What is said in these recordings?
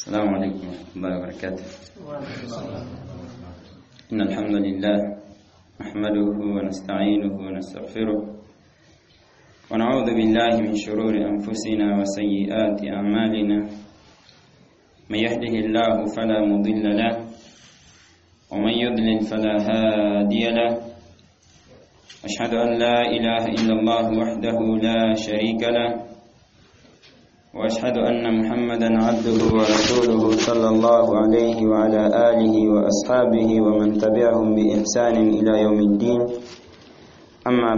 السلام عليكم ورحمة الله وبركاته. إن الحمد لله نحمده ونستعينه ونستغفره ونعوذ بالله من شرور أنفسنا وسيئات أعمالنا. من يهده الله فلا مضل له ومن يضلل فلا هادي له. أشهد أن لا إله إلا الله وحده لا شريك له وأشهد أن محمدا عبده ورسوله صلى الله عليه وعلى آله وأصحابه ومن تبعهم بإحسان إلى يوم الدين. أما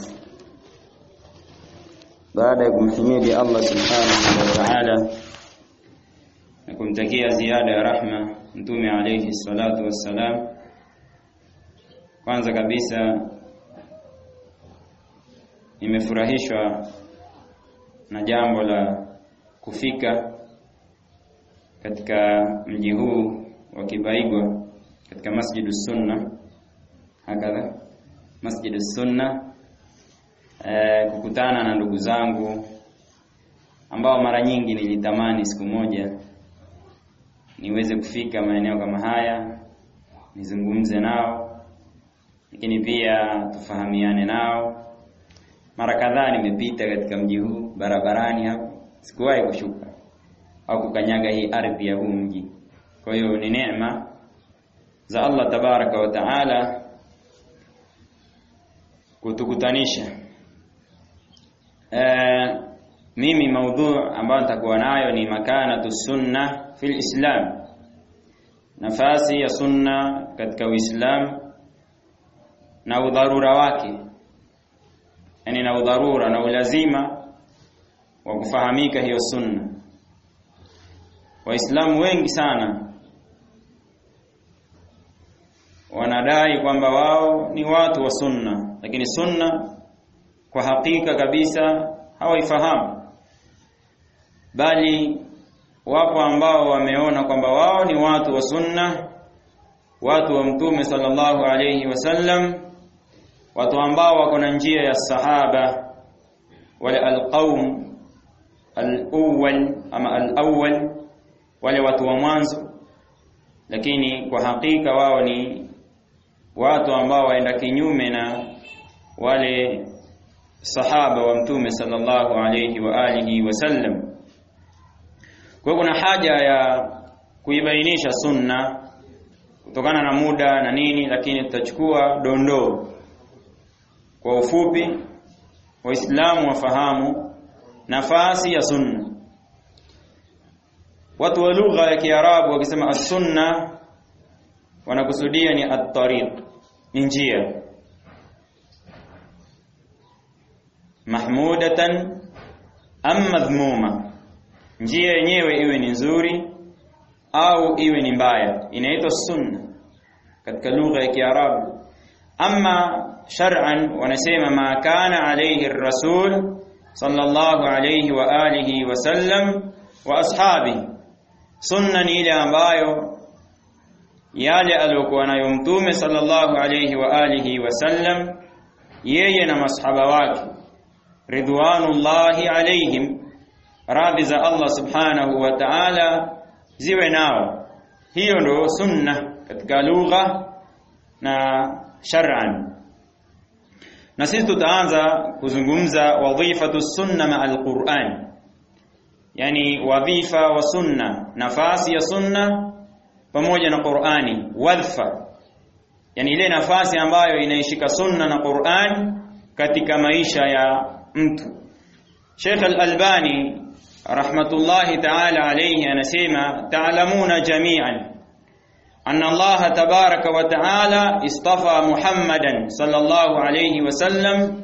بعد kumhimidi Allah subhanahu wa ta'ala na kumtakia ziada ya rahma mtume alayhi salatu wassalam. Kwanza kabisa nimefurahishwa na jambo la kufika katika mji huu wa Kibaigwa katika Masjidus Sunna, hakadha Masjidus Sunna, kukutana na ndugu zangu ambao mara nyingi nilitamani siku moja niweze kufika maeneo kama haya nizungumze nao, lakini pia tufahamiane nao. Mara kadhaa nimepita katika mji huu barabarani hapo, sikuwahi kushuka au kukanyaga hii ardhi ya huu mji. Kwa hiyo ni neema za Allah tabaraka wa taala kutukutanisha. Mimi maudhu ambayo nitakuwa nayo ni makanatu sunna fil Islam, nafasi ya sunna katika Uislamu na udharura wake, yani na udharura na ulazima wa kufahamika hiyo sunna. Waislamu wengi sana wanadai kwamba wao ni watu wa sunna, lakini sunna kwa hakika kabisa hawaifahamu, bali wapo ambao wameona kwamba wao ni watu wa sunna, watu wa Mtume sallallahu alayhi wasallam, watu ambao wako na njia ya sahaba wale alqaum al-awwal ama al-awwal, wale watu wa mwanzo. Lakini kwa hakika wao ni watu ambao waenda kinyume na wale sahaba wa Mtume sallallahu alayhi wa alihi wasallam. Kwa kuna haja ya kuibainisha sunna kutokana na muda na nini, lakini tutachukua dondoo kwa ufupi Waislamu wafahamu nafasi ya sunna. Watu wa lugha ya Kiarabu wakisema as-sunna wanakusudia ni at-tariq, njia mahmudatan am madhmuma, njia yenyewe iwe ni nzuri au iwe ni mbaya, inaitwa sunna katika lugha ya Kiarabu. Amma shar'an wanasema ma kana alayhi ar-rasul sallallahu alayhi wa alihi wa sallam wa ashabi. Sunna ni ile ambayo yale aliyokuwa nayo Mtume sallallahu alayhi wa alihi wa sallam, yeye na masahaba wake ridwanullahi alayhim, radhi za Allah subhanahu wa ta'ala ziwe nao. Hiyo ndo sunna katika lugha na shar'an. Na sisi tutaanza kuzungumza wadhifatu sunna ma al-Qur'an, yani wadhifa wa sunna, nafasi ya sunna pamoja na Qur'ani. Wadhifa yani ile nafasi ambayo inaishika sunna na Qur'an katika maisha ya mtu. Sheikh Al-Albani rahmatullahi ta'ala alayhi anasema ta'lamuna jami'an أن الله تبارك وتعالى اصطفى محمدا صلى الله عليه وسلم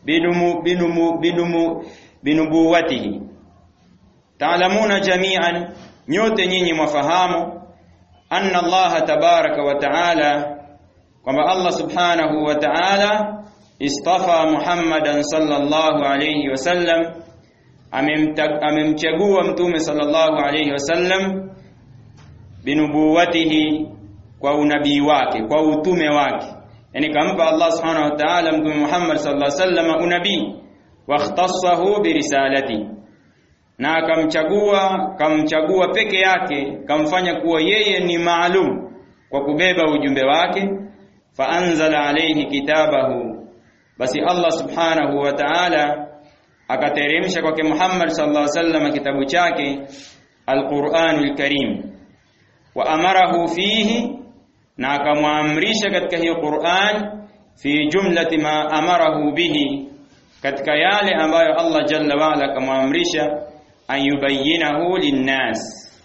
بنبوته. تعلمون جميعا nyote nyinyi mwafahamu anna Allah tabaraka wa taala, kwamba Allah subhanahu wa taala istafa Muhammadan sallallahu alayhi wasallam, amemchagua mtume sallallahu alayhi wasallam binubuwatihi, kwa unabii wake, kwa utume wake, yani kampa Allah subhanahu wa ta'ala mtume Muhammad sallallahu alayhi wasallam unabii, wa ikhtassahu bi risalati, na kamchagua peke yake, kamfanya kuwa yeye ni maalum kwa kubeba ujumbe wake. Fa anzala alayhi kitabahu, basi Allah subhanahu wa ta'ala akateremsha kwake Muhammad sallallahu alaihi wasallam kitabu chake Al-Qur'anul Karim. Wa amarahu fihi, na akamwamrisha katika hiyo Qur'an, fi jumlati ma amarahu bihi, katika yale ambayo Allah jalla wa ala akamwamrisha, ayubayyinahu linnas,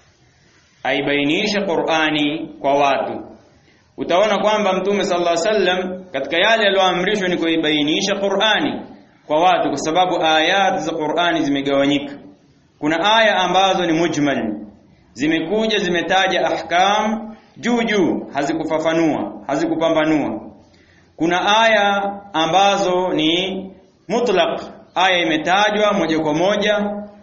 aibainisha Qur'ani kwa watu. Utaona kwamba Mtume sallallahu alaihi wasallam katika yale aliyoamrishwa ni kuibainisha Qur'ani kwa watu, kwa sababu ayat za Qur'ani zimegawanyika. Kuna aya ambazo ni mujmal, zimekuja zimetaja ahkam juu, hazikufafanua, hazikupambanua. Kuna aya ambazo ni mutlaq, aya imetajwa moja kwa moja.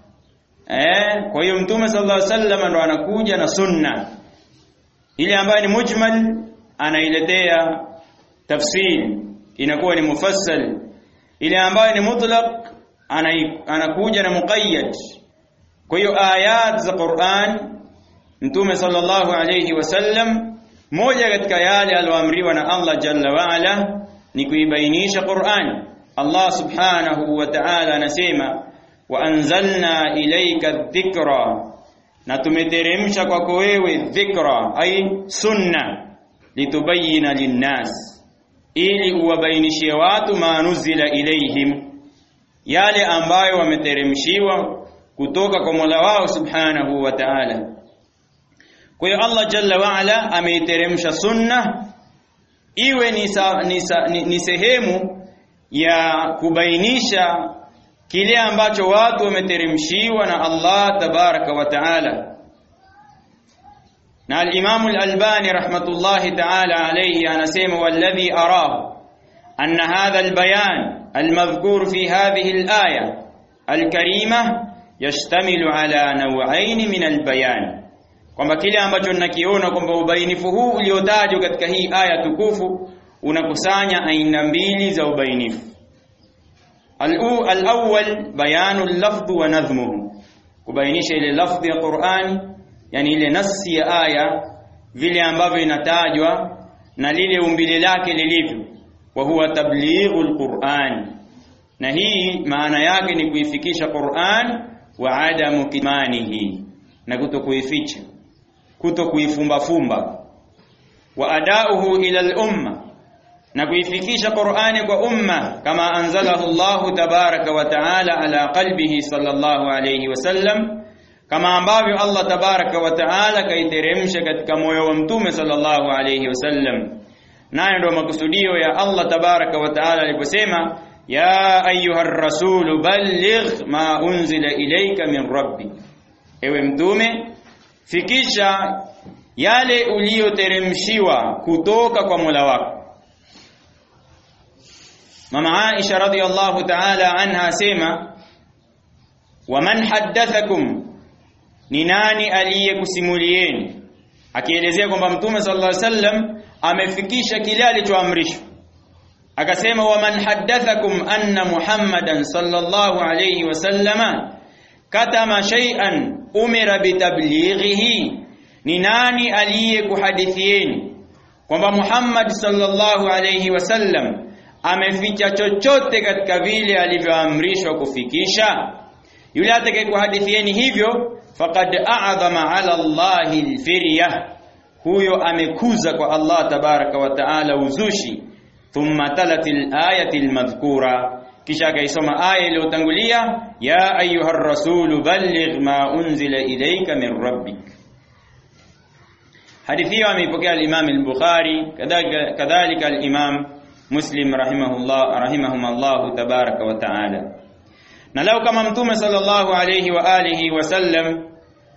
Kwa hiyo Mtume sallallahu alaihi wasallam ndo anakuja na sunna ile ambayo ni mujmal, anailetea tafsiri, inakuwa ni mufassal. Ile ambayo ni mutlaq anakuja na muqayyad. Kwa hiyo ayat za Qur'an, Mtume sallallahu alayhi wasallam, moja katika yale aloamriwa na Allah jalla wa ala ni kuibainisha Qur'an. Allah subhanahu wa ta'ala anasema, wa anzalna ilayka dhikra, na tumeteremsha kwako wewe dhikra, ay sunna, litubayyana linnas, ili uwabainishie watu manuzila ilayhim, yale ambayo wameteremshiwa kutoka kwa Mola wao subhanahu wa ta'ala. Kwa hiyo Allah jalla wa ala ameiteremsha sunna iwe ni sehemu ya kubainisha kile ambacho watu wameteremshiwa na Allah tabaraka wa ta'ala. Na al-Imam al-Albani rahmatullahi ta'ala alayhi anasema, walladhi arahu anna hadha al-bayan al-madhkur fi hadhihi al-aya al-karima yashtamilu ala naw'ain min al-bayan, kwamba kile ambacho ninakiona kwamba ubainifu huu uliotajwa katika hii aya tukufu unakusanya aina mbili za ubainifu. Al-awwal bayanul lafdh wa nadhmuhu, kubainisha ile lafdhi ya Qur'ani, yani ile nasi ya aya vile ambavyo inatajwa na lile umbile lake lilivyo. Wa huwa tablighul Qur'an, na hii maana yake ni kuifikisha Qur'an, wa adamu kitmanihi, na kutokuificha, kutokuifumba. Wa adauhu ila al-umma, na kuifikisha Qur'ani kwa umma, kama anzalahu Allahu tabaraka wa ta'ala ala qalbihi sallallahu alayhi wasallam, kama ambavyo Allah tabaraka wa ta'ala kaiteremsha katika moyo wa Mtume sallallahu alayhi wasallam. Nayo ndio makusudio ya Allah tabaraka wa ta'ala aliposema, ya ayyuhar rasul balligh ma unzila ilayka min rabbik, ewe Mtume fikisha yale uliyoteremshiwa kutoka kwa Mola wako. Mama Aisha radhiyallahu ta'ala anha asema, wa man haddathakum, ni nani aliyekusimulieni, akielezea kwamba Mtume sallallahu alaihi wasallam amefikisha kile alichoamrishwa. Akasema, wa man haddathakum anna Muhammadan sallallahu alayhi wasallama katama shay'an umira bitablighihi, ni nani aliyekuhadithieni kwamba Muhammad sallallahu alayhi wasallam ameficha chochote katika vile alivyoamrishwa kufikisha? Yule atakayekuhadithieni hivyo, faqad a'zama 'ala Allahi al-firyah, huyo amekuza kwa Allah tabaraka wa ta'ala uzushi. Thumma talatil ayatil madhkura, kisha akaisoma aya iliyotangulia, ya ayyuhar rasul balligh ma unzila ilayka min rabbik. Hadithi hiyo ameipokea al-Imam al-Bukhari, kadhalika al-Imam Muslim rahimahumullah tabaraka wa ta'ala. Na lau kama Mtume sallallahu alayhi wa alihi wasallam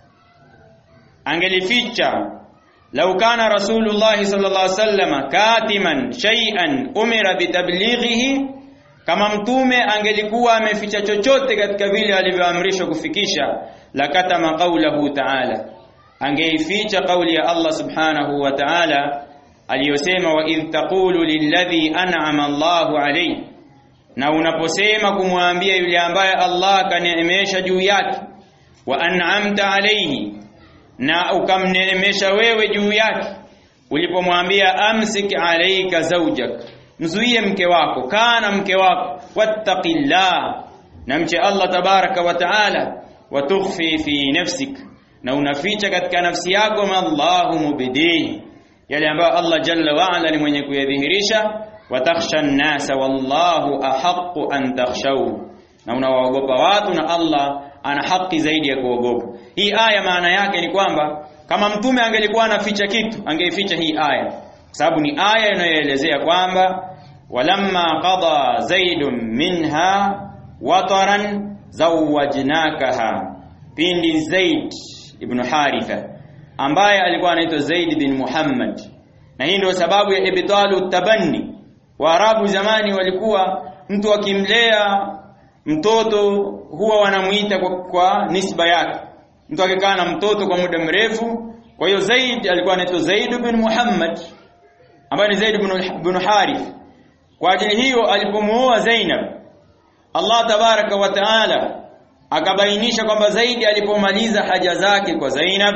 angelificha, lau kana Rasulullah sallallahu alayhi wasallam katiman shay'an umira bitablighihi, kama Mtume angelikuwa ameficha chochote katika vile alivyoamrishwa kufikisha, lakatama qawluhu ta'ala, angeificha kauli ya Allah subhanahu wa ta'ala aliyosema, wa idh taqulu lilladhi an'ama Allahu alayhi, na unaposema kumwambia yule ambaye Allah kaneemesha juu yake, wa an'amta alayhi, na ukamneemesha wewe juu yake ulipomwambia amsik alayka zawjak, mzuie mke wako, kana mke wako, wattaqillah, na mche Allah tabaraka wa taala, wa tukhfi fi nafsik, na unaficha katika nafsi yako, ma Allahu mubdihi, yale ambayo Allah jalla wa ala ni mwenye kuyadhihirisha, wa takhsha an-nasa wallahu ahaqqu an takhshaw, na unawaogopa watu na Allah ana haki zaidi ya kuogopa. Hii aya maana yake ni kwamba kama mtume angelikuwa anaficha kitu angeificha hii aya, kwa sababu ni aya inayoelezea kwamba walamma qada zaidun minha wataran zawajnakaha, pindi Zaid ibn Haritha ambaye alikuwa anaitwa Zaid bin Muhammad, na hii ndio sababu ya ibtalu tabanni. Waarabu zamani walikuwa mtu akimlea mtoto huwa wanamuita kwa nisba yake, mtu akikaa na mtoto kwa muda mrefu. Kwa hiyo Zaid alikuwa anaitwa Zaid bin Muhammad ambaye ni Zaid bin Harith. Kwa ajili hiyo alipomuoa Zainab, Allah tabaraka wa taala akabainisha kwamba Zaid alipomaliza haja zake kwa Zainab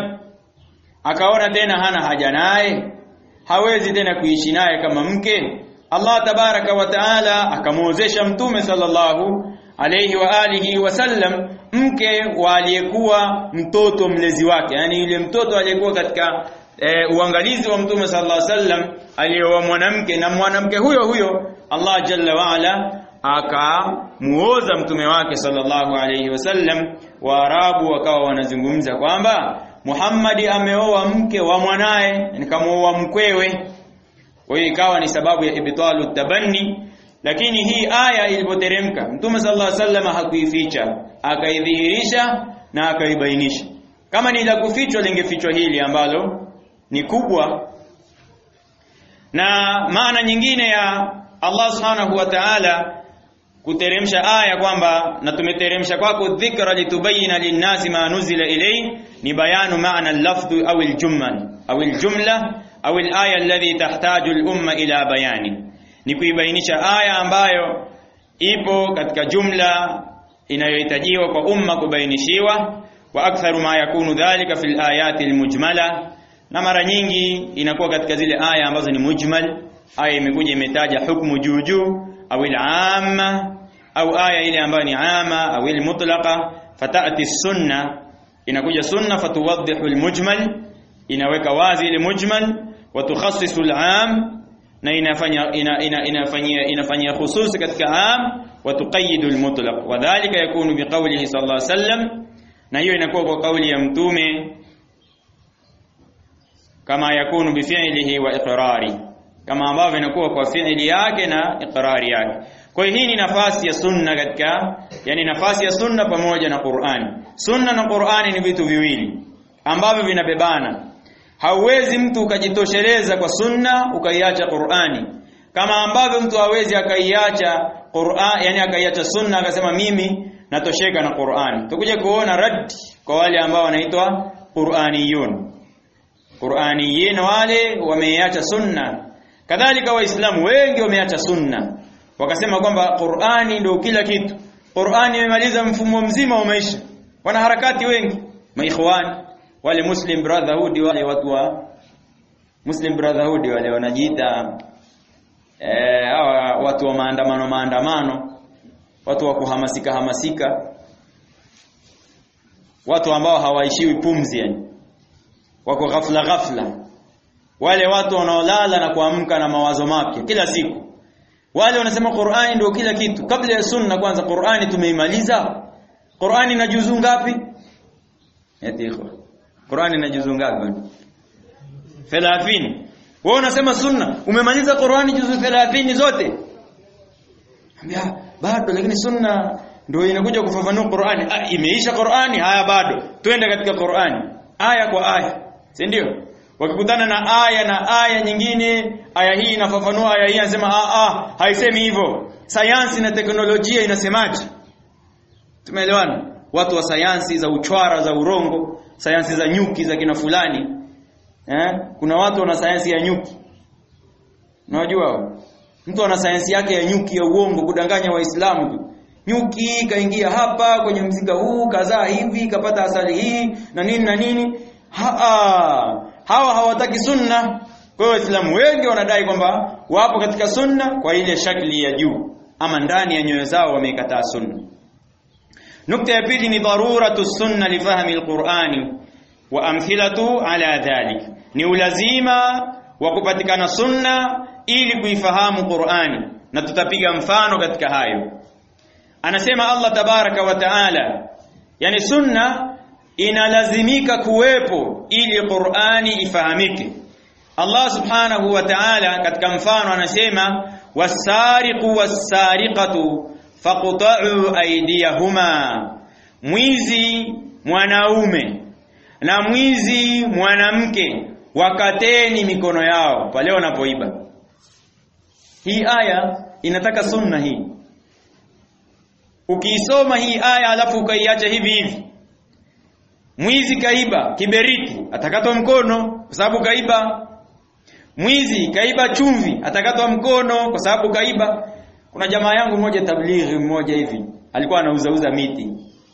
akaona tena hana haja naye, hawezi tena kuishi naye kama mke. Allah tabaraka wa taala akamuozesha Mtume sallallahu alayhi wa alihi wasallam mke wa aliyekuwa mtoto mlezi wake, yani yule mtoto aliyekuwa katika uangalizi wa Mtume sallallahu alayhi wasallam, aliyeoa mwanamke, na mwanamke huyo huyo Allah jalla wa ala akamuoza mtume wake sallallahu alayhi wasallam. Waarabu wakawa wanazungumza kwamba Muhammad ameoa mke wa mwanae, yani kamuoa mkwewe. Kwa hiyo ikawa ni sababu ya ibtalu tabanni. Lakini hii aya ilipoteremka, Mtume sallallahu alayhi wasallam hakuificha, akaidhihirisha na akaibainisha. Kama ni la kufichwa lingefichwa hili ambalo ni kubwa. Na maana nyingine ya Allah subhanahu wa ta'ala kuteremsha aya kwamba na tumeteremsha kwako dhikra litubayina linnasi ma nuzila ilayhi, ni bayanu maana al-lafdh au al-jumla au al-jumla au al-aya alladhi tahtaju al-umma ila bayani, ni kuibainisha aya ambayo ipo katika jumla inayohitajiwa kwa umma kubainishiwa. Wa aktharu ma yakunu dhalika fil ayati al-mujmala, na mara nyingi inakuwa katika zile aya ambazo ni mujmal, aya imekuja imetaja hukumu juu au al-amma, au aya ile ambayo ni amma au al-mutlaqa. Fatati sunna, inakuja sunna fatuwaddihu al-mujmal, inaweka wazi ile mujmal, wa tukhassisu al-am, na inafanyia khususi katika am, wa tuqayyidu al-mutlaq. Wadhālika yakunu biqawlihi sallallahu alayhi wasallam, na hiyo inakuwa kwa kauli ya mtume, kama yakunu bifi'lihi wa iqrari, kama ambavyo inakuwa kwa fi'li yake na iqrari yake. Kwa hiyo hii ni nafasi ya sunna katika, yani nafasi ya sunna pamoja na Qur'ani. Sunna na Qur'ani ni vitu viwili ambavyo vinabebana. Hauwezi mtu ukajitosheleza kwa sunna ukaiacha Qur'ani, kama ambavyo mtu hawezi akaiacha Qur'an, yani akaiacha sunna akasema mimi natosheka na Qur'ani. Tukuje kuona rad kwa wale ambao wanaitwa Qur'aniyun. Qur'aniyin wale wameacha sunna. Kadhalika waislamu wengi wameacha sunna, wakasema kwamba Qur'ani ndio kila kitu. Qur'ani imemaliza mfumo mzima wa maisha. Wana harakati wengi, maikhwani wale Muslim Brotherhood, wale watu wa Muslim Brotherhood wale wanajiita hawa watu wa maandamano, watu wa kuhamasika, watu ambao hawaishiwi pumzi, yani wako ghafla, wale watu wanaolala na kuamka na mawazo mapya kila siku. Wale wanasema Qur'ani ndio kila kitu. Kabla ya sunna kwanza Qur'ani tumeimaliza. Qur'ani ina juzu ngapi? Eti Qur'ani ina juzu ngapi? 30. Wewe unasema sunna umemaliza Qur'ani juzu 30 zote? Ambia bado, lakini sunna ndio inakuja kufafanua Qur'ani. Imeisha Qur'ani, haya bado. Twende katika Qur'ani aya kwa aya, si ndio? Wakikutana na aya nyingine, aya hii inafafanua aya hii, anasema haisemi hivyo. Sayansi na teknolojia inasemaje? Tumeelewana? Watu wa sayansi za uchwara, za urongo, sayansi za nyuki za kina fulani. Kuna watu wana sayansi ya nyuki. Unajua mtu ana sayansi yake ya nyuki ya uongo, kudanganya Waislamu tu. nyuki kaingia hapa kwenye mzinga huu, kazaa hivi, kapata asali hii na nini na nini. Hawa hawataki sunna. Kwa hiyo Waislamu wengi wanadai kwamba wapo katika sunna kwa ile shakli ya juu, ama ndani ya nyoyo zao wamekataa sunna. Nukta ya pili ni daruratu sunna li fahmi alqur'ani wa amthilatu ala dhalik. Ni ulazima wa kupatikana sunna ili kuifahamu Qur'ani, na tutapiga mfano katika hayo. Anasema Allah tabaraka wa taala, yani sunna inalazimika kuwepo ili Qur'ani ifahamike. Allah subhanahu wa ta'ala katika mfano anasema wasariqu wassariqatu faqta'u aydiyahuma, mwizi mwanaume na mwizi mwanamke wakateni mikono yao pale wanapoiba. Hii aya inataka sunna hii. Ukiisoma hii aya alafu ukaiacha hivi hivi, mwizi kaiba kiberiti atakatwa mkono kwa sababu kaiba. Mwizi kaiba chumvi atakatwa mkono kwa sababu kaiba. Kuna jamaa yangu mmoja tablighi mmoja hivi alikuwa anauza miti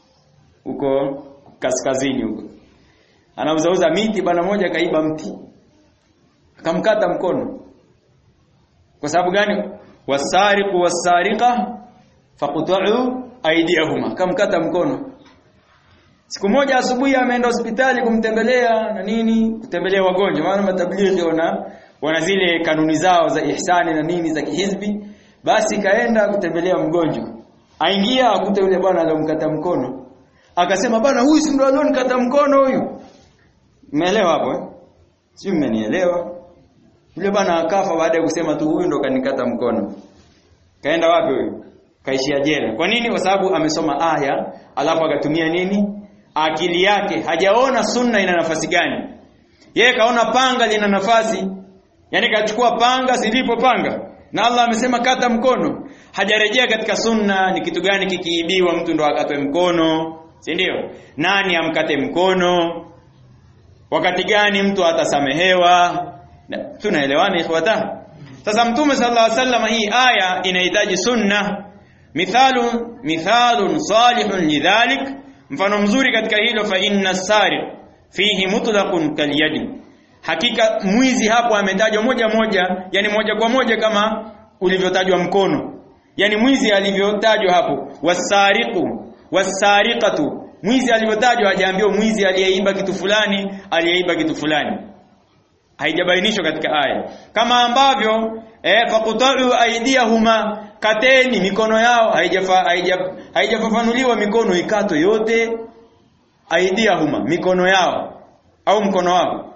huko kaskazini huko, anauza miti. Bwana mmoja kaiba mti akamkata mkono. Kwa sababu gani? Wasariqu wassariqa faqta'u aydiyahuma, akamkata mkono. Siku moja asubuhi ameenda hospitali kumtembelea na nini, kutembelea wagonjwa. Maana matablighi wana zile kanuni zao za ihsani na nini za kihizbi. Basi kaenda kutembelea mgonjwa, aingia akuta yule bwana aliyomkata mkono. Akasema, bwana huyu si ndo alionikata mkono huyu? Umeelewa hapo eh? Si mmenielewa? Yule bwana akafa baada ya kusema tu huyu ndo kanikata mkono. Kaenda wapi huyu? Kaishia jela. Kwa nini? Kwa sababu amesoma aya alafu akatumia nini? Akili yake. Hajaona sunna ina nafasi gani. Yeye kaona panga lina nafasi. Yaani kachukua panga silipo panga. Na Allah amesema kata mkono. Hajarejea katika sunna ni kitu gani kikiibiwa mtu ndo akatwe mkono, si ndio? Nani amkate mkono? Wakati gani mtu atasamehewa? Tunaelewana ikhwata? Sasa Mtume sallallahu alaihi wasallam, hii aya inahitaji sunna. Mithalun salihun lidhalik, mfano mzuri katika hilo, fa inna sariq fihi mutlaqun kalyadi. Hakika mwizi hapo ametajwa moja moja, yani moja kwa moja kama ulivyotajwa mkono. Yani mwizi alivyotajwa hapo, wasariqu wasariqatu, mwizi alivyotajwa hajaambiwa mwizi aliyeiba kitu fulani, aliyeiba kitu fulani. Haijabainishwa katika aya. Kama ambavyo faqta'u aydiyahuma, kateni mikono yao, haijafafanuliwa mikono ikato yote. Aydiyahuma, mikono yao au mkono wao.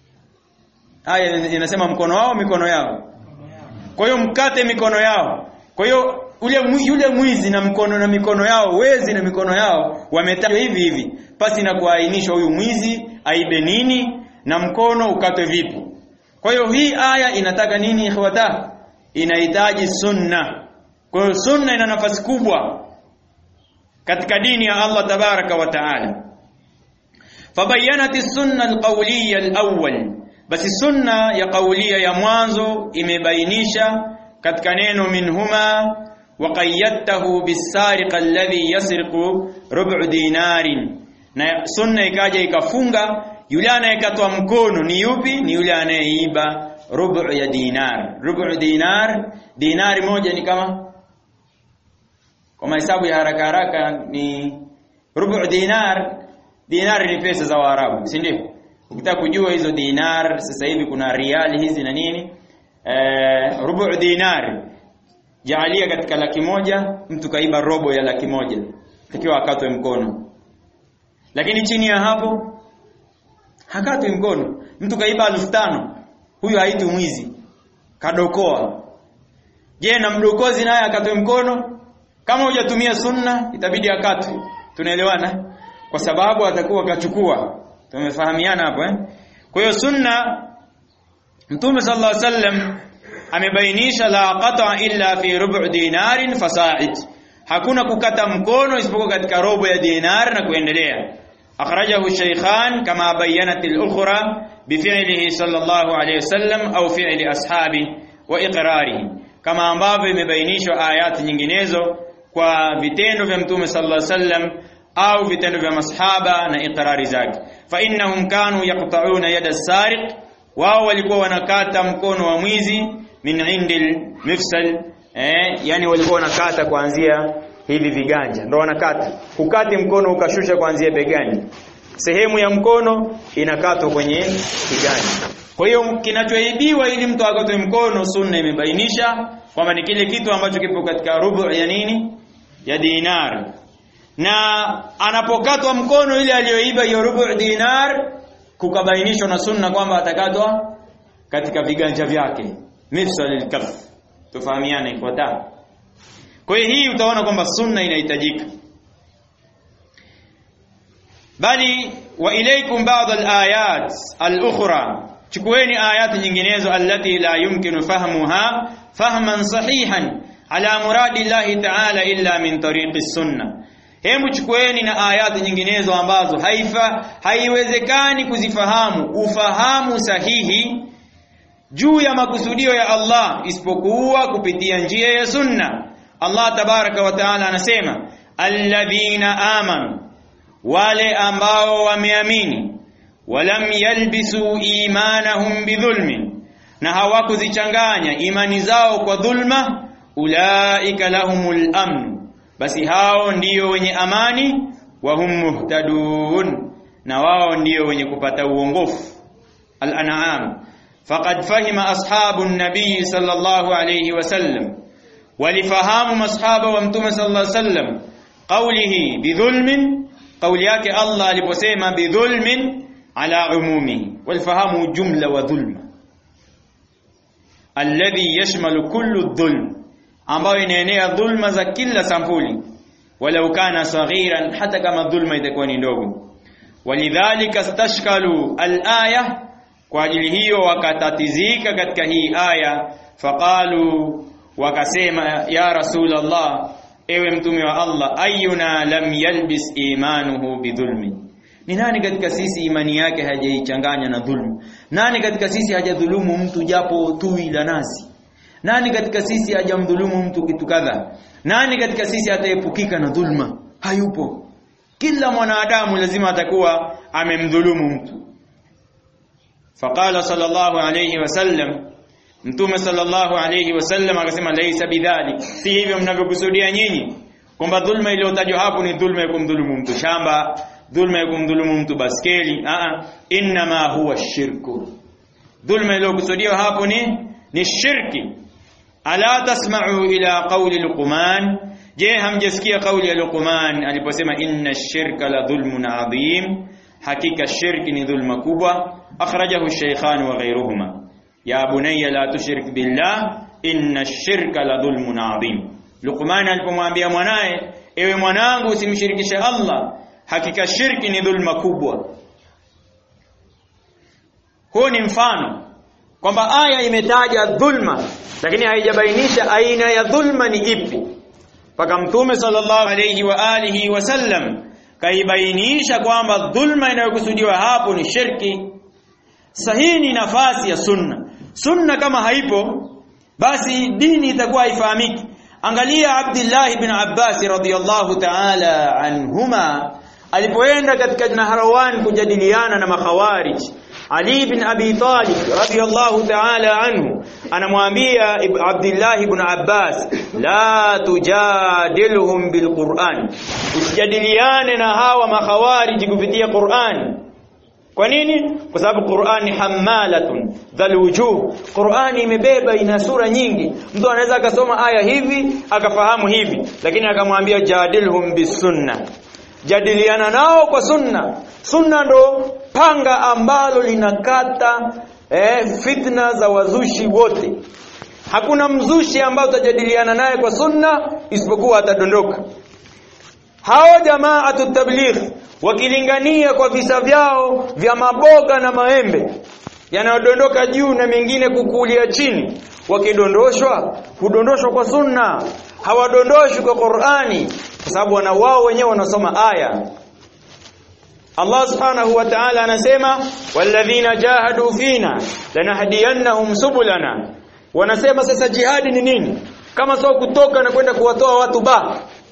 Aya inasema mkono wao, mikono yao. Kwa hiyo mkate mikono yao. Kwa hiyo yule mwizi na mikono yao, wezi na mikono yao wametajwa hivi hivi, pasi na kuainishwa huyu mwizi aibe nini na mkono ukatwe vipi. Kwa hiyo hii aya inataka nini ikhwata? Inahitaji sunna. Kwa hiyo sunna ina nafasi kubwa katika dini ya Allah tabaraka wa taala. Fabayyanati sunna alqawliya alawwal, basi sunna ya qawliya ya mwanzo imebainisha katika neno minhuma wa qayyadtahu bis-sariq alladhi yasriqu rub'u dinarin, na sunna ikaja ikafunga yule anayekatwa mkono ni yupi? Ni yule anayeiba rubu ya dinar. Rubu dinar, dinari moja ni kama, kwa mahesabu ya haraka haraka ni rubu dinar. Dinar ni pesa za Waarabu, si ndio? Ukitaka kujua hizo dinar, sasa hivi kuna riali hizi na nini. Rubu dinar jaalia katika 100,000, mtu kaiba robo ya 100,000 takiwa akatwe mkono. Lakini chini ya hapo hakatwi mkono. Mtu kaiba 5,000, huyu haiti mwizi, kadokoa. Je, na mdokozi naye akatwe mkono? Kama hujatumia sunna itabidi akatwe. Tunaelewana? Kwa sababu atakuwa kachukua. Tumefahamiana hapo eh? Kwa hiyo sunna, Mtume sallallahu alaihi wasallam amebainisha la qata illa fi rubu' dinarin fasa'id. Hakuna kukata mkono isipokuwa katika robo ya dinar na kuendelea. أخرجه الشيخان كما بيّنت الأخرى بفعله صلى الله عليه وسلم أو فعل أصحابه وإقراره, كما ambavyo imebainishwa ayati nyinginezo kwa vitendo vya Mtume sallallahu alaihi wasallam au vitendo vya masahaba na ikrari zake. Fa innahum kanu yaqta'una yada as-sariq, wao walikuwa wanakata mkono wa mwizi min indil mifsal, yani walikuwa wanakata kuanzia hivi viganja, ndio wanakata. Ukati mkono ukashusha kuanzia begani, sehemu ya mkono inakatwa kwenye kiganja. Kwa hiyo kinachoibiwa ili mtu akatoe mkono, sunna imebainisha kwamba ni kile kitu ambacho kipo katika rubu ya nini, ya dinar. Na anapokatwa mkono ile aliyoiba hiyo rubu dinar, kukabainishwa na sunna kwamba atakatwa katika viganja vyake, mifsalil kaf. Tufahamiane ifuatayo. Kwa hiyo hii utaona kwamba sunna inahitajika. Bali wa ilaykum ba'd al-ayat al-ukhra, chukueni ayati nyinginezo allati la yumkinu fahmuha fahman sahihan ala muradi Allah ta'ala illa min tariqi sunna. Hebu chukueni na ayati nyinginezo ambazo haiwezekani kuzifahamu ufahamu sahihi juu ya makusudio ya Allah isipokuwa kupitia njia ya sunna. Allah tabaraka wa taala anasema alladhina amanu, wale ambao wameamini, walam yalbisu imanahum bidhulmin, na hawakuzichanganya imani zao kwa dhulma, ulaika lahumul amn, basi hao ndio wenye amani, wa hum muhtadun, na wao ndio wenye kupata uongofu. Al-An'am. Faqad fahima ashabu an-nabiy sallallahu alayhi wasallam, walifahamu masahaba wa Mtume sallallahu alayhi wasallam qawlihi bidhulmin, qawli yake Allah aliposema bidhulmin ala umumi, walifahamu jumla wa dhulma alladhi yashmalu kullu dhulm, ambayo inaenea dhulma za kila sampuli, walau kana saghiran, hata kama dhulma itakuwa ni ndogo. Walidhalika stashkalu al-aya, kwa ajili hiyo wakatatizika katika hii aya. Faqalu, wakasema ya Rasulullah, ewe mtume wa Allah, ayuna lam yalbis imanuhu bidhulmi, ni nani katika sisi imani yake hajaichanganya na dhulma? Nani katika sisi hajadhulumu mtu japo tui la nazi? Nani katika sisi hajamdhulumu mtu kitu kadha? Nani katika sisi ataepukika na dhulma? Hayupo. Kila mwanadamu lazima atakuwa amemdhulumu mtu. Faqala sallallahu alayhi wasallam, Mtume sallallahu alayhi wasallam akasema laysa bidhalik, si hivyo mnavyokusudia nyinyi kwamba dhulma iliyotajwa hapo ni dhulma ya kumdhulumu mtu shamba, dhulma ya kumdhulumu mtu baskeli. Inma huwa shirku, dhulma iliyokusudiwa hapo ni shirki. Ala tasma'u ila qawli Luqman, je hamjasikia kauli ya Luqman aliposema inna ash-shirka la dhulmun adhim, hakika shirki ni dhulma kubwa. Akhrajahu ash-shaykhan wa ghayruhuma. Ya bunayya la tushrik billah inna ash-shirka la dhulmun adhim. Luqman alipomwambia mwanae, ewe mwanangu usimshirikishe Allah, hakika shirki ni dhulma kubwa. Huo ni mfano kwamba aya imetaja dhulma lakini haijabainisha aina ya dhulma ni ipi. Paka Mtume sallallahu alayhi wa alihi wasallam kaibainisha kwamba dhulma inayokusudiwa hapo ni shirki. Sahihi ni nafasi ya sunna. Sunna kama haipo basi dini itakuwa haifahamiki. Angalia Abdullah ibn Abbas radhiyallahu ta'ala anhuma alipoenda katika Nahrawan kujadiliana na makhawarij. Ali ibn Abi Talib radhiyallahu ta'ala anhu anamwambia Abdullah ibn Abbas, la tujadilhum bilquran, usijadiliane na hawa makhawarij kupitia Qur'an. Kwa nini? Kwa sababu Qur'an ni hammalatun dhal wujuh. Qur'an imebeba, ina sura nyingi. Mtu anaweza akasoma aya hivi akafahamu hivi, lakini akamwambia jadilhum bisunna, jadiliana nao kwa sunna. Sunna ndo panga ambalo linakata fitna za wazushi wote. Hakuna mzushi ambao utajadiliana naye kwa sunna isipokuwa atadondoka. Hao jamaatu tabligh wakilingania kwa visa vyao vya maboga na maembe yanayodondoka juu na mengine kukulia chini, wakidondoshwa hudondoshwa kwa sunna, hawadondoshwi kwa Qur'ani, kwa sababu wana wao wenyewe wanasoma aya. Allah subhanahu wa ta'ala anasema walladhina jahadu fina lanahdiyannahum subulana. Wanasema sasa jihadi ni nini? Kama sio kutoka na kwenda kuwatoa watu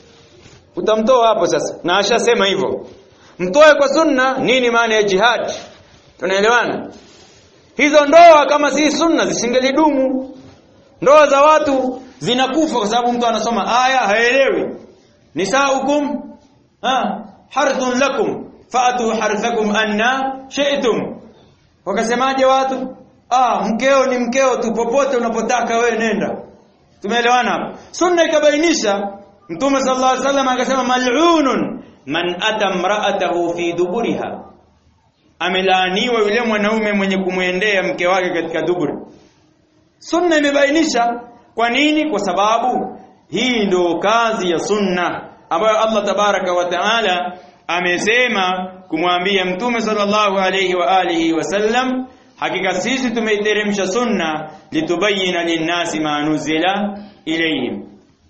utamtoa hapo sasa, na ashasema hivyo. Mtoe kwa sunna. Nini maana ya jihad? Tunaelewana? Hizo ndoa kama si sunna zisingelidumu. Ndoa za watu zinakufa kwa sababu mtu anasoma aya haelewi. Nisaukum harthun lakum fa'atu harthakum anna shi'tum. Wakasemaje watu? Mkeo ni mkeo tu, popote unapotaka wewe nenda. Tumeelewana hapo? Sunna ikabainisha. Mtume sallallahu alaihi wasallam akasema mal'unun man ata imra'atahu fi duburiha. Amelaaniwa yule mwanaume mwenye kumwendea mke wake katika duburi. Sunna imebainisha. Kwa nini? Kwa sababu hii ndio kazi ya sunna ambayo Allah tabaraka wa taala amesema kumwambia Mtume sallallahu alayhi wa alihi wasallam, hakika sisi tumeiteremsha sunna litubayina linnasi ma nuzila ilayhim.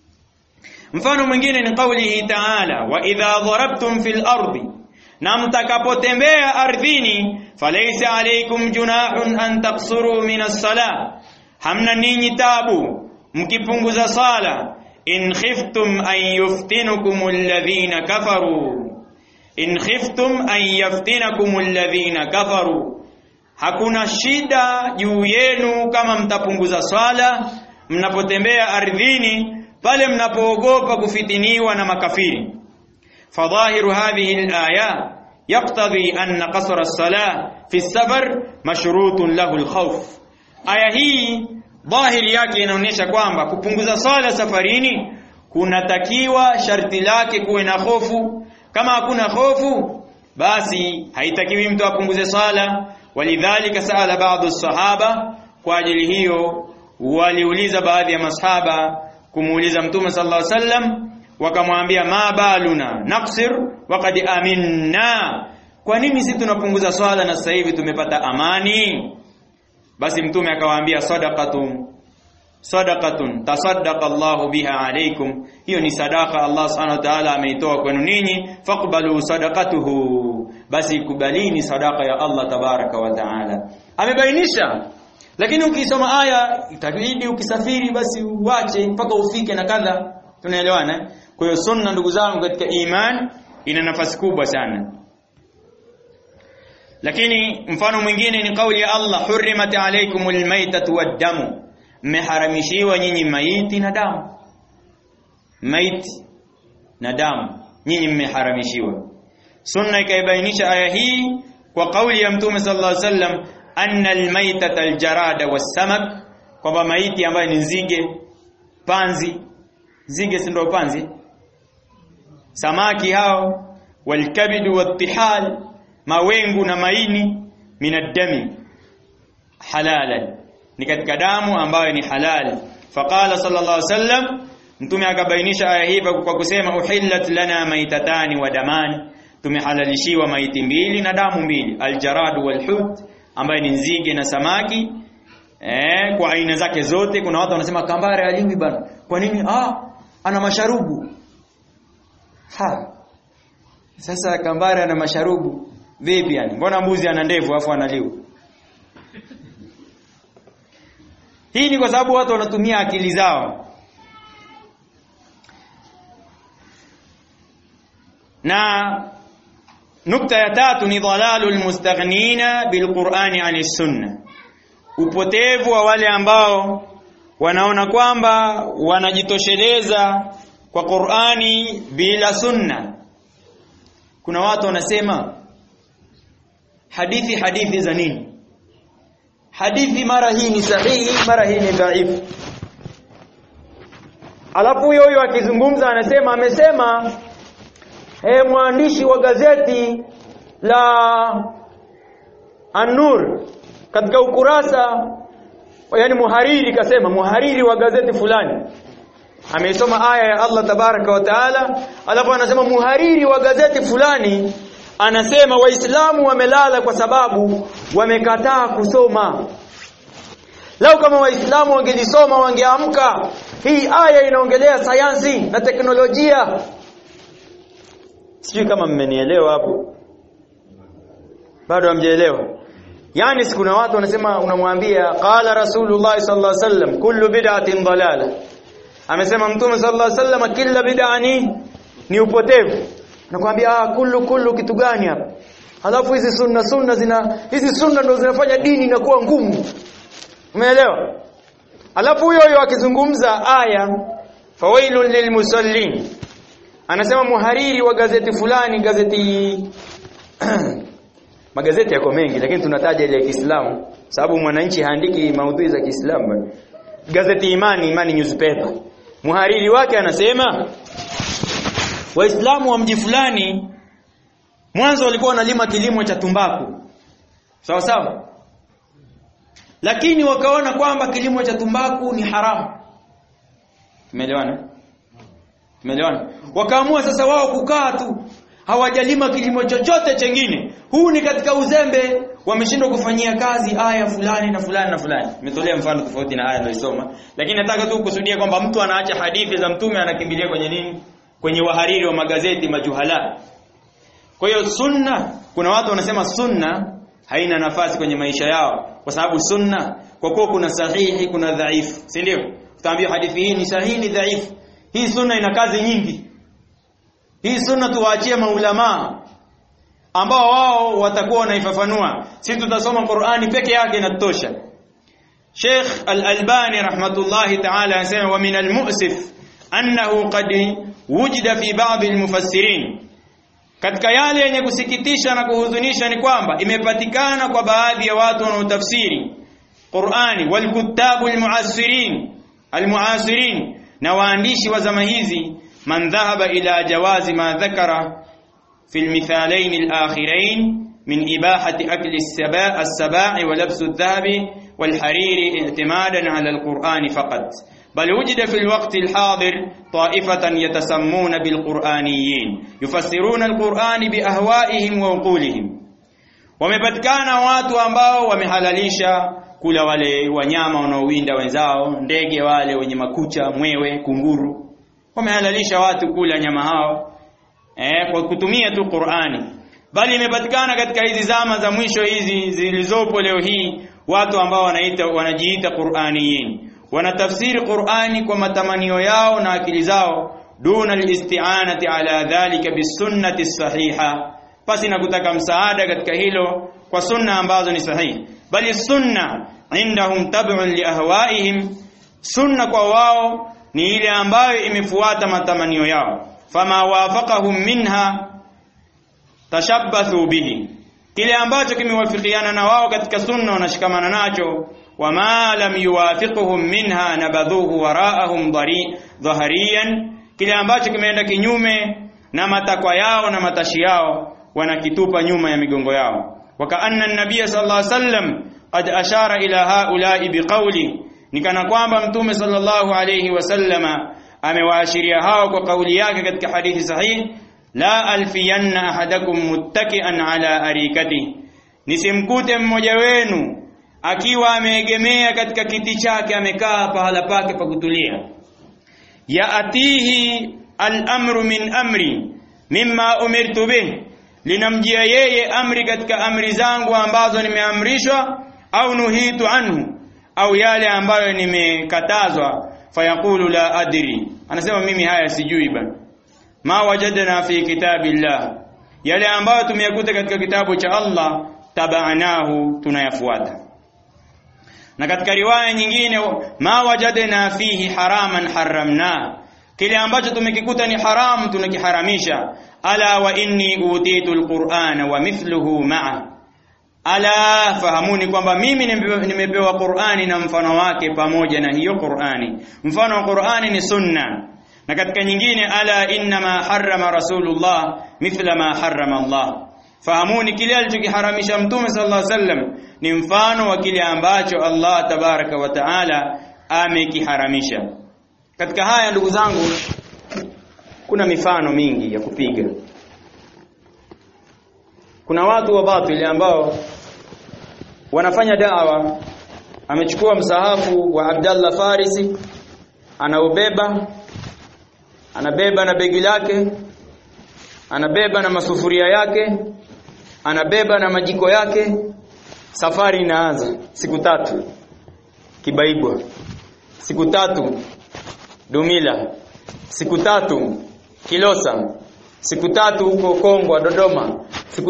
Mfano mwingine ni kaulihi ta'ala, wa idha darabtum fil ardi, na mtakapotembea ardhini, falaysa alaykum junahun an taqsuru min as-salah, hamna ninyi tabu mkipunguza sala, in khiftum an yuftinakum alladhina kafaru, in khiftum an yaftinakum alladhina kafaru, hakuna shida juu yenu kama mtapunguza swala mnapotembea ardhini pale mnapoogopa kufitiniwa na makafiri. Fadhahiru hadhihi al-aya yaqtadhi anna qasra as-salah fi as-safar mashrutun lahu al-khawf. Aya hii dhahiri yake inaonyesha kwamba kupunguza swala safarini kunatakiwa sharti lake kuwe na hofu. Kama hakuna hofu basi haitakiwi mtu apunguze swala. Walidhalika saala baadhi as-sahaba, kwa ajili hiyo waliuliza baadhi ya masahaba kumuuliza Mtume sallallahu alaihi wasallam, wakamwambia ma baluna naqsir waqad aminna, kwa nini sisi tunapunguza swala na sasa hivi tumepata amani? Basi Mtume akawaambia sadaqatun tasaddaqa Allahu biha alaykum, hiyo ni sadaka Allah subhanahu wa ta'ala ameitoa kwenu ninyi, faqbalu sadaqatuhu, basi kubalini sadaka ya Allah tabaraka wa ta'ala. Amebainisha. Lakini ukisoma aya itabidi ukisafiri basi uache mpaka ufike na kadha. Tunaelewana? Kwa hiyo sunna, ndugu zangu katika iman, ina nafasi kubwa sana. Lakini mfano mwingine ni kauli ya Allah, hurrimat alaykumul maytatu wad-damu, mmeharamishiwa nyinyi maiti na damu. Maiti na damu nyinyi mmeharamishiwa. Sunna ikaibainisha aya hii kwa kauli ya Mtume sallallahu alaihi wasallam, anna al-maytata al-jarada was-samak, kwamba maiti ambayo ni nzige, panzi, nzige si ndio panzi, samaki hao, wal-kabidu wat-tihal, mawengu na maini, minad-dami halalan, ni katika damu ambayo ni halal. Faqala sallallahu alaihi wasallam, Mtume akabainisha aya hii kwa kusema uhillat lana maitatani wa damani, tumehalalishiwa maiti mbili na damu mbili, al-jarad wal-hut, ambaye ni nzige na samaki kwa aina zake zote. Kuna watu wanasema kambare aliwi bana. Kwa nini? Ana masharubu. Sasa kambare ana masharubu vipi yani? Mbona mbuzi ana ndevu afu analiwa? Hii ni kwa sababu watu wanatumia akili zao. Na nukta ya tatu ni dhalalul mustaghnina bilqur'ani anis sunna, upotevu wa wale ambao wanaona kwamba wanajitosheleza kwa Qur'ani bila sunna. Kuna watu wanasema hadithi za nini? Hadithi mara hii ni sahihi, mara hii ni dhaifu. Alafu huyo akizungumza anasema, amesema mwandishi wa gazeti la An-Nur katika ukurasa, yani muhariri kasema, muhariri wa gazeti fulani amesoma aya ya Allah tabaraka wa taala, alafu anasema muhariri wa gazeti fulani anasema Waislamu wamelala kwa sababu wamekataa kusoma. Lau kama Waislamu wangelisoma wangeamka. Hii aya inaongelea sayansi na teknolojia. Sijui kama mmenielewa hapo. Bado hamjaelewa. Yani kuna watu wanasema, unamwambia qala Rasulullah sallallahu alaihi wasallam kullu bid'atin dalala. Amesema Mtume sallallahu alaihi wasallam kila bid'a ni ni upotevu. Nakwambia kullu kitu gani hapa? Halafu hizi sunna hizi sunna ndo zinafanya dini inakuwa ngumu. Umeelewa? Halafu huyo akizungumza aya fawailul lilmusallin, anasema muhariri wa gazeti fulani, gazeti magazeti yako mengi lakini tunataja ile ya Kiislamu sababu Mwananchi haandiki maudhui za Kiislamu. Gazeti Imani newspaper, muhariri wake anasema Waislamu wa mji fulani mwanzo walikuwa wanalima kilimo cha tumbaku. Sawa sawa? Lakini wakaona kwamba kilimo cha tumbaku ni haramu. Tumeelewana? Wakaamua sasa wao kukaa tu, hawajalima kilimo chochote chengine. Huu ni katika uzembe, wameshindwa kufanyia kazi aya fulani na fulani na fulani. Nimetolea mfano tofauti na aya niliyosoma, lakini nataka tu kusudia kwamba mtu anaacha hadithi za mtume anakimbilia kwenye nini? Kwenye wahariri wa magazeti majuhala. Kwa hiyo sunna, kuna watu wanasema sunna haina nafasi kwenye maisha yao kwa sababu sunna kwa kuwa kuna sahihi kuna dhaifu, si ndio? Utaambia hadithi hii ni sahihi ni dhaifu. Hii sunna ina kazi nyingi. Hii sunna tuwaachie maulama ambao wao watakuwa wanaifafanua. Sisi tutasoma Qur'ani peke yake inatosha. Sheikh Al-Albani rahmatullahi ta'ala anasema wa min al-mu'sif annahu qad wujida fi ba'd al-mufassirin, katika yale yenye kusikitisha na kuhuzunisha ni kwamba imepatikana kwa baadhi ya watu wanaotafsiri Qur'ani wal kutabu al-mu'asirin na waandishi wa zama hizi man dhahaba ila jawazi ma dhakara fi al-mithalain al-akhirain min ibahati akli as-saba'i wa labsu adh-dhahabi wal hariri i'timadan ala al-Qur'ani faqat. بل وجد في الوقت الحاضر طائفة يتسمون بالقرآنيين يفسرون القرآن بأهوائهم وعقولهم. wamepatikana watu ambao wamehalalisha kula wale wanyama wanaowinda wenzao, ndege wale wenye makucha, mwewe, kunguru. Wamehalalisha watu kula nyama hao kwa kutumia tu Qur'ani. Bali imepatikana katika hizi zama za mwisho hizi zilizopo leo hii watu ambao wanajiita Qur'aniyin, wanatafsiri Qur'ani kwa matamanio yao na akili zao duna al-isti'anati ala dhalika bisunnati sahiha, basi na kutaka msaada katika hilo kwa sunna ambazo ni sahihi. Bali sunna indahum tab'un li ahwaihim, sunna kwa wao ni ile ambayo imefuata matamanio yao. Fama wafaqahum minha tashabbathu bihi, kile ambacho kimewafikiana na wao katika sunna wanashikamana nacho. Wama lam yuwafiquhum minha nabadhuhu wara'ahum dhahariyan, kile ambacho kimeenda kinyume na matakwa yao na matashi yao wanakitupa nyuma ya migongo yao. Wakaanna an-nabiy sallallahu alayhi wasallam qad ashara ila haula'i biqawli, nikana kwamba mtume sallallahu alayhi wasallama amewaashiria hao kwa kauli yake katika hadithi sahihi, la alfiyanna ahadakum muttaki'an ala arikati, nisimkute mmoja wenu akiwa ameegemea katika kiti chake, amekaa pahala pake pa kutulia. Yaatihi al-amru min amri mimma umirtu bih, linamjia yeye amri katika amri zangu ambazo nimeamrishwa, au nuhitu anhu, au yale ambayo nimekatazwa. Fayaqulu la adri, anasema mimi haya sijui bana. Ma wajadna fi kitabillah, yale ambayo tumeyakuta katika kitabu cha Allah, tabanahu, tunayafuata. Na katika riwaya nyingine ma wajadna fihi haraman haramna, kile ambacho tumekikuta ni haramu tunakiharamisha. Ala wa inni utitu alqur'ana wa mithluhu ma'a, ala fahamuni kwamba mimi nimepewa Qur'ani na mfano wake pamoja na hiyo Qur'ani. Mfano wa Qur'ani ni sunna. Na katika nyingine ala inma harrama rasulullah mithla ma harrama Allah, fahamuni kile alichokiharamisha mtume sallallahu alaihi wasallam ni mfano wa kile ambacho Allah tabaraka wa taala amekiharamisha. Katika haya ndugu zangu kuna mifano mingi ya kupiga. Kuna watu wa batili ambao wanafanya da'wa, amechukua msahafu wa Abdallah Farisi, anabeba na begi lake, anabeba na masufuria yake, anabeba na majiko yake. Safari inaanza siku 3 Kibaibwa, siku 3 Dumila, siku 3 Kilosa, siku 3 huko Kongwa Dodoma, siku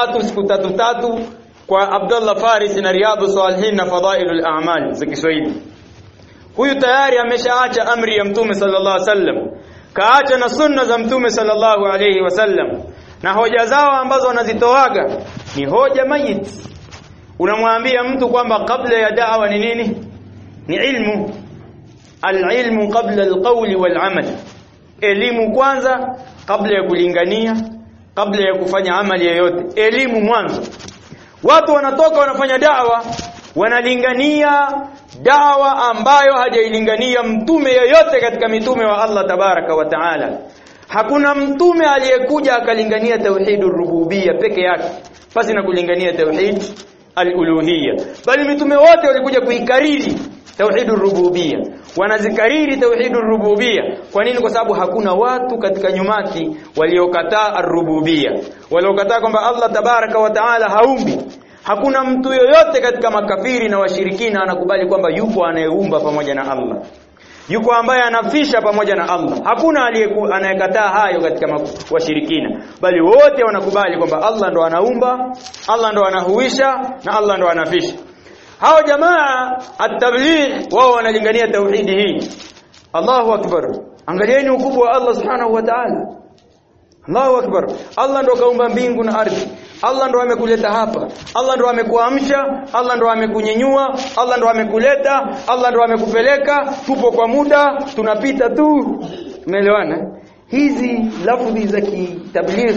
3 kwa Abdullah Faris na Riyadhus Salihin na Fadailul A'mal za Kiswahili. Huyu tayari ameshaacha amri ya Mtume sallallahu alaihi wasallam, kaacha na sunna za Mtume sallallahu alaihi wasallam, na hoja zao ambazo wanazitoaga ni hoja mayit. Unamwambia mtu kwamba kabla ya da'wa ni nini? Ni ilmu. Al-ilmu qabla al-qawli wal-amal. Elimu kwanza kabla ya kulingania, kabla ya kufanya amali yoyote. Elimu mwanzo. Watu wanatoka wanafanya da'wa, wanalingania da'wa ambayo hajailingania mtume yoyote katika mitume wa Allah tabaraka wa taala. Hakuna mtume aliyekuja akalingania tauhidur rububiyya peke yake basi na kulingania tauhid al-uluhiyya, bali mitume wote walikuja kuikariri tauhidur rububiyya, wanazikariri tauhidur rububiyya. Kwa nini? Kwa sababu hakuna watu katika nyumati waliokataa ar-rububiyya, waliokataa kwamba Allah tabaraka wa taala haumbi. Hakuna mtu yoyote katika makafiri na washirikina anakubali kwamba yupo anayeumba pamoja na Allah, yuko ambaye anafisha pamoja na Allah. Hakuna anayekataa hayo katika washirikina, bali wote wanakubali kwamba Allah ndo anaumba, Allah ndo anahuisha na Allah ndo anafisha. Hao jamaa at-tabligh wao wanalingania tauhidi hii. Allahu akbar. Angalieni ukubwa wa Allah subhanahu wa ta'ala. Allahu akbar. Allah ndo kaumba mbingu na ardhi. Allah ndo amekuleta hapa. Allah ndo amekuamsha, Allah ndo amekunyanyua, Allah ndo amekuleta, Allah ndo amekupeleka. Tupo kwa muda, tunapita tu. Umeelewana? Hizi lafzi za kitabligh,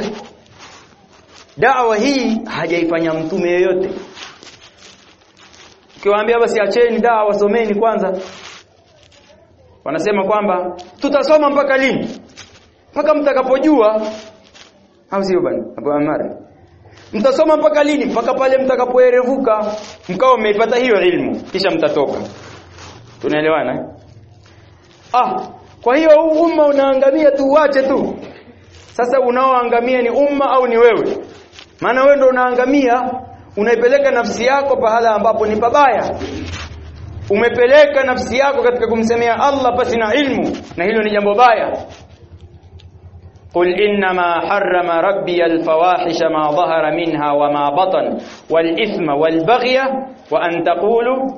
da'wa hii hajaifanya mtume yoyote. Ukiwaambia basi acheni da'wa, someni kwanza, wanasema kwamba tutasoma mpaka lini? Mpaka mtakapojua. Au sio bwana Abu Amara? Mtasoma mpaka lini? Mpaka pale mtakapoerevuka mkao mmeipata hiyo ilmu, kisha mtatoka. Tunaelewana? Kwa hiyo umma unaangamia tu, uache tu. Sasa unaoangamia ni umma au ni wewe? Maana wewe ndio unaangamia, unaipeleka nafsi yako pahala ambapo ni pabaya. Umepeleka nafsi yako katika kumsemea Allah pasi na ilmu, na hilo ni jambo baya. قل إنما حرم ربي الفواحش ما ظهر منها وما بطن والإثم والبغي وأن تقولوا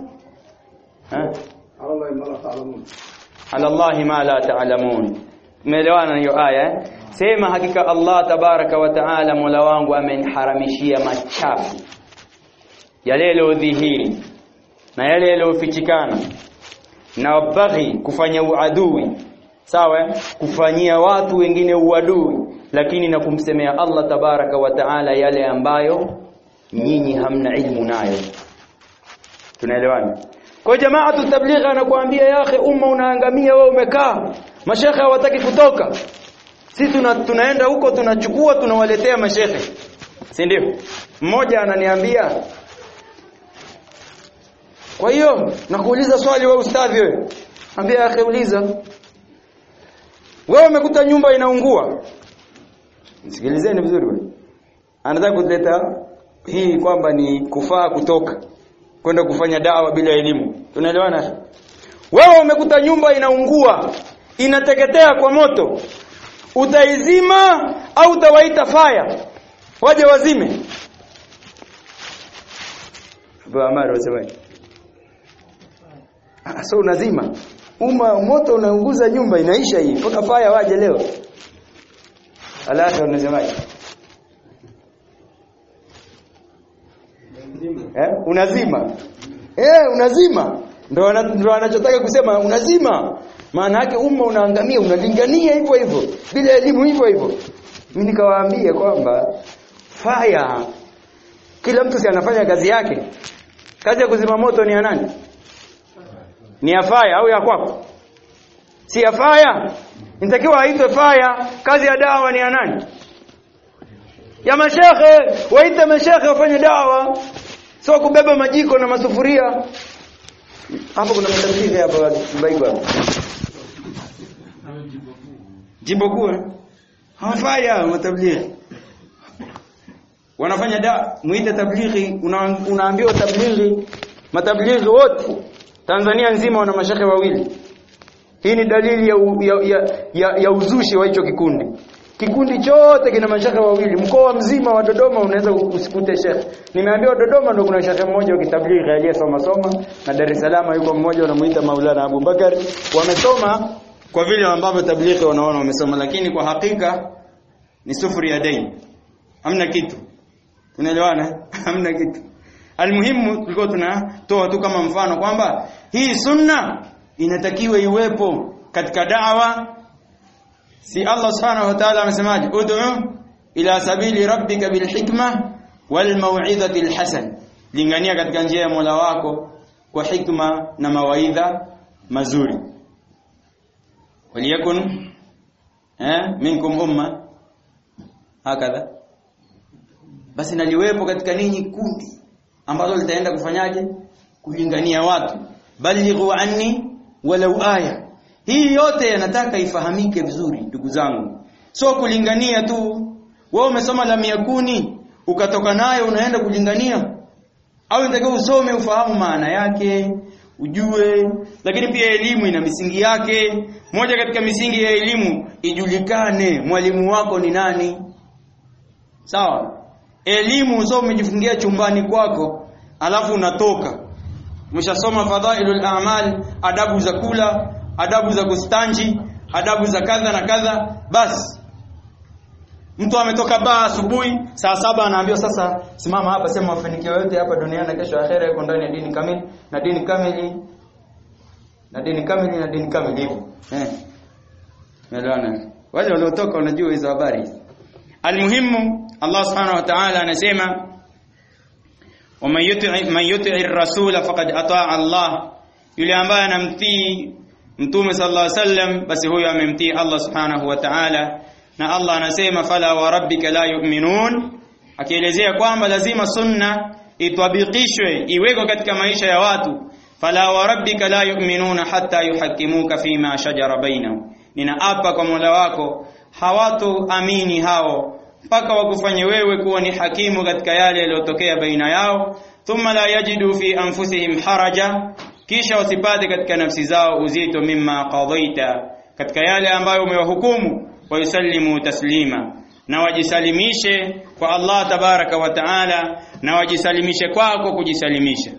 على الله ما لا تعلمون. Umeelewana hiyo aya? Sema hakika Allah tabaraka wa taala Mola wangu ameniharamishia machafu yale yaliyodhihiri na yale yaliyofichikana, na baghi kufanya uadui, sawa, kufanyia watu wengine uadui, lakini na kumsemea Allah tabaraka wa taala yale ambayo nyinyi hamna ilmu nayo. Tunaelewana? Kwa jamaatu tabligh anakuambia ya akhi, umma unaangamia, wewe umekaa, mashekhe hawataki kutoka. Sisi tunaenda huko, tunachukua, tunawaletea mashekhe, si ndio? Mmoja ananiambia, kwa hiyo nakuuliza swali wewe ustadhi, wewe ambia akhi, uliza. Wewe umekuta nyumba inaungua. Sikilizeni vizuri bwana. Anataka kuleta hii kwamba ni kufaa kutoka kwenda kufanya dawa bila elimu. Tunaelewana? Wewe umekuta nyumba inaungua, inateketea kwa moto. Utaizima au utawaita fire waje wazime? Bwana Amaro wasemaje? So unazima. Moto unaunguza nyumba, inaisha hii. Mpaka fire waje leo. Alafu unasemaje? Unazima. Unazima. Ndio anachotaka kusema, unazima. Maana yake umma unaangamia, unalingania hivyo hivyo bila elimu hivyo hivyo. Mimi nikawaambia kwamba fire, kila mtu si anafanya kazi yake. Kazi ya kuzima moto ni ya nani? Ni ya fire au ya kwako? Si ya fire. Inatakiwa aitwe fire. Kazi ya dawa ni ya nani? Ya mashekhe. Waite mashekhe wafanye dawa, sio kubeba majiko na masufuria. Hapo kuna matatizo hapa Mbaigwa. Jibokuwa hafaya matablighi. Wanafanya dawa, muite tablighi, unaambiwa tablighi, matablighi wote Tanzania nzima wana mashekhe wawili. Hii ni dalili ya uzushi wa hicho kikundi. Kikundi chote kina mashaka wawili. Mkoa mzima wa Dodoma unaweza usikute shekhe. Nimeambiwa Dodoma ndio kuna shekhe mmoja wa kitablighi aliyesoma na Dar es Salaam yuko mmoja wanamuita Maulana Abu Bakar. Wamesoma kwa vile ambavyo tablighi wanaona wamesoma, lakini kwa hakika ni sufuri ya dai. Hamna kitu. Tunaelewana? Hamna kitu. Almuhimu tulikuwa tunatoa tu kama mfano kwamba hii sunna inatakiwa iwepo katika da'wa. Si Allah Subhanahu wa Ta'ala amesemaje? Ud'u ila sabili rabbika bil hikma wal mau'izati al hasan. Lingania katika njia ya Mola wako kwa hikma na mawaidha mazuri. Waliyakun minkum umma hakadha. Basi naliwepo katika ninyi kundi ambalo litaenda kufanyaje? Kulingania watu. Balighu anni walau aya. Hii yote yanataka ifahamike vizuri ndugu zangu. Sio kulingania tu. Wewe umesoma lam yakuni ukatoka nayo unaenda kulingania. Au unataka usome ufahamu maana yake, ujue. Lakini pia elimu ina misingi yake. Moja katika misingi ya elimu ijulikane mwalimu wako ni nani. Sawa? Elimu usome umejifungia chumbani kwako, alafu unatoka. Umeshasoma fadhailul a'mal, adabu za kula, adabu za kustanji, adabu za kadha na kadha, basi. Mtu ametoka baa asubuhi, saa 7 anaambiwa sasa simama hapa sema mafanikio yote hapa duniani na kesho akhera yako ndani ya dini kamili na dini kamili na dini kamili na dini kamili hivyo. Unaelewana? Wale waliotoka wanajua hizo habari. Almuhimu Allah Subhanahu wa Ta'ala anasema ومن يطع الرسول فقد اطاع الله, yule ambaye anamtii mtume sallallahu alaihi wasallam basi huyo amemtii Allah Subhanahu wa Ta'ala. Na Allah anasema fala wa rabbika la yu'minun, akielezea kwamba lazima sunna itwabikishwe iweko katika maisha ya watu. Fala wa rabbika la yu'minuna hatta yuhakkimuka fima shajara bainahum, ninaapa kwa Mola wako hawatoamini hao mpaka wakufanye wewe kuwa ni hakimu katika yale yaliyotokea baina yao. Thumma la yajidu fi anfusihim haraja, kisha wasipate katika nafsi zao uzito mimma qadaita, katika yale ambayo umewahukumu. Wa yusallimu taslima, na wajisalimishe kwa Allah tabaraka wa taala, na wajisalimishe kwako kujisalimisha.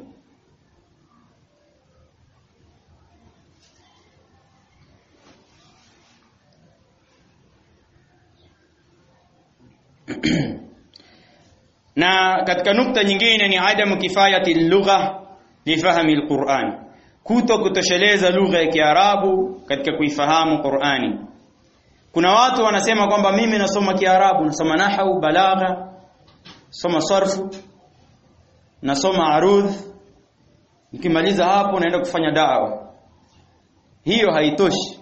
Na katika nukta nyingine ni adamu kifayati lugha lifahami alquran, kutosheleza lugha ya Kiarabu katika kuifahamu Qur'ani. Kuna watu wanasema kwamba mimi nasoma Kiarabu, nasoma nahwu, balagha, nasoma sarfu, nasoma arudh, nikimaliza hapo naenda kufanya da'wa. Hiyo haitoshi.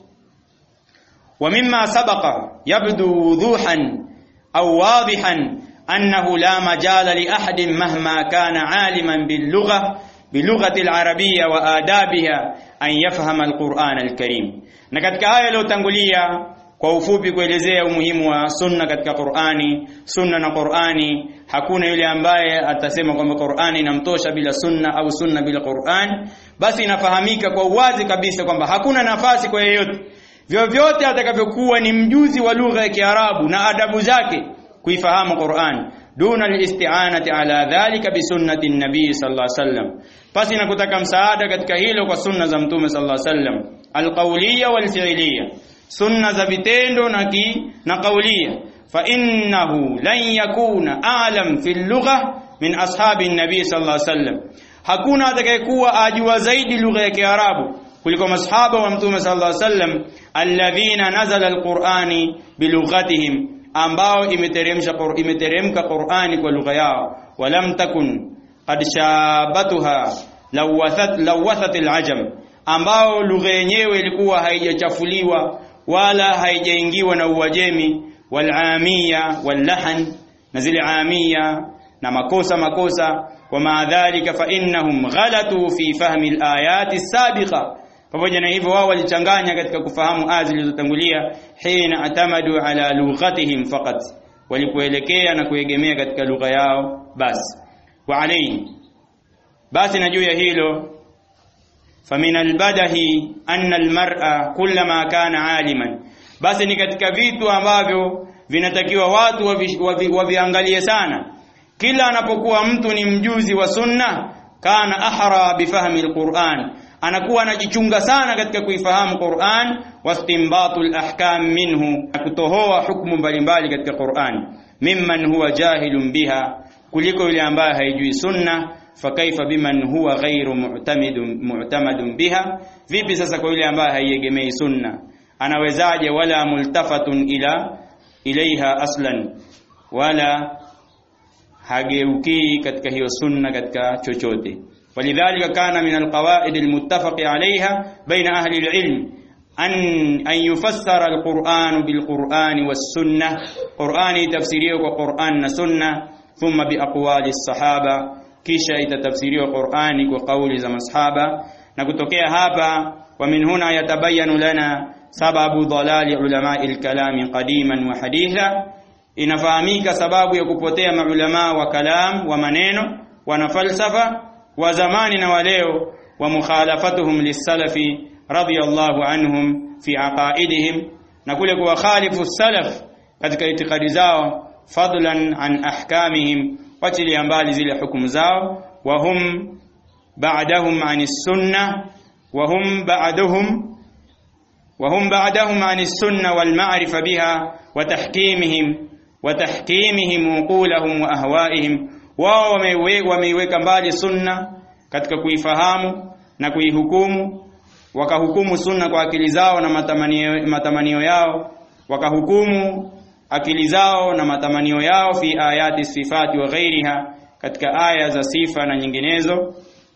Wa mimma sabaqa yabdu wuduhan au wadihan أنه لا مجال لأحد مهما كان عالما باللغة العربية وآدابها أن يفهم القرآن الكريم. na katika haya yaliyotangulia kwa ufupi kuelezea umuhimu wa sunna katika Qur'ani, sunna na Qur'ani, hakuna yule ambaye atasema kwamba Qur'ani inamtosha bila sunna au sunna bila Qur'an. Basi inafahamika kwa uwazi kabisa kwamba hakuna nafasi kwa yeyote vyovyote atakavyokuwa ni mjuzi wa lugha ya Kiarabu na adabu zake kuifahamu Qur'an duna al-isti'anati ala dhalika bi sunnati an-nabii sallallahu alaihi wasallam, basi nakutaka msaada katika hilo kwa sunna za mtume sallallahu alaihi wasallam, al-qawliya wal-fi'liya, sunna za vitendo na qawliya. Fa innahu lan yakuna a'lam fi al-lugha min ashabi an-nabii sallallahu alaihi wasallam, hakuna atakayekuwa ajua zaidi lugha ya Kiarabu kuliko masahaba wa mtume sallallahu alaihi wasallam, alladhina nazala al-Qur'ani bi lughatihim, ambao imeteremka Qur'ani kwa lugha yao. Walam takun qad shabatuha lawathat al-ajam, ambao lugha yenyewe ilikuwa haijachafuliwa wala haijaingiwa na uajemi, wal-amia wal-lahan, na zile amia na makosa. Wa maadhalika fa innahum ghalatu fi fahmi al-ayati as-sabiqa, pamoja na hivyo wao walichanganya katika kufahamu aya zilizotangulia. Hina atamadu ala lughatihim faqat, walipoelekea na kuegemea katika lugha yao basi. Wa alayhi, basi na juu ya hilo famin albadahi anna almar'a kullama kana aliman, basi ni katika vitu ambavyo vinatakiwa watu waviangalie sana. Kila anapokuwa mtu ni mjuzi wa sunna, kana ahra bifahmi alquran, anakuwa anajichunga sana katika kuifahamu Qur'an, wastinbatul ahkam minhu, kutohoa hukumu mbalimbali katika Qur'an, mimman huwa jahilun biha, kuliko yule ambaye haijui sunna. Fakaifa biman huwa ghairu mu'tamadun biha, vipi sasa kwa yule ambaye haiegemei sunna? Anawezaje? Wala multafatun ilaiha aslan, wala hageuki katika hiyo sunna katika chochote. Walidhalika kana min alqawaid almuttafaq alayha baina ahli alilm an yufassara alquran bilquran wassunnah, Qur'ani tafsiriwa kwa Qur'an na sunna, thumma biaqwali as-sahaba, kisha itatafsiriwa Qur'ani kwa kauli za masahaba. Na kutokea hapa, wa min huna yatabayanu lana sababu dhalali ulama'i al-kalam qadiman wa haditha, inafahamika sababu ya kupotea maulama wa kalam wa maneno wa falsafa wa zamani na waleo, wa mukhalafatuhum lis-salafi radiyallahu anhum fi aqaidihim, na kule kuwa khalifu salaf katika itikadi zao, fadlan an ahkamihim, watilia mbali zile hukumu zao, wa hum ba'dahum anis sunnah, wa hum ba'dahum anis sunnah wal ma'rifa biha wa tahkimihim uqulahum wa ahwa'ihim, wao wameiweka mbali sunna katika kuifahamu na kuihukumu, wakahukumu sunna kwa akili zao na matamanio yao, wakahukumu akili zao na matamanio yao fi ayati sifati wa ghairiha, katika aya za sifa na nyinginezo.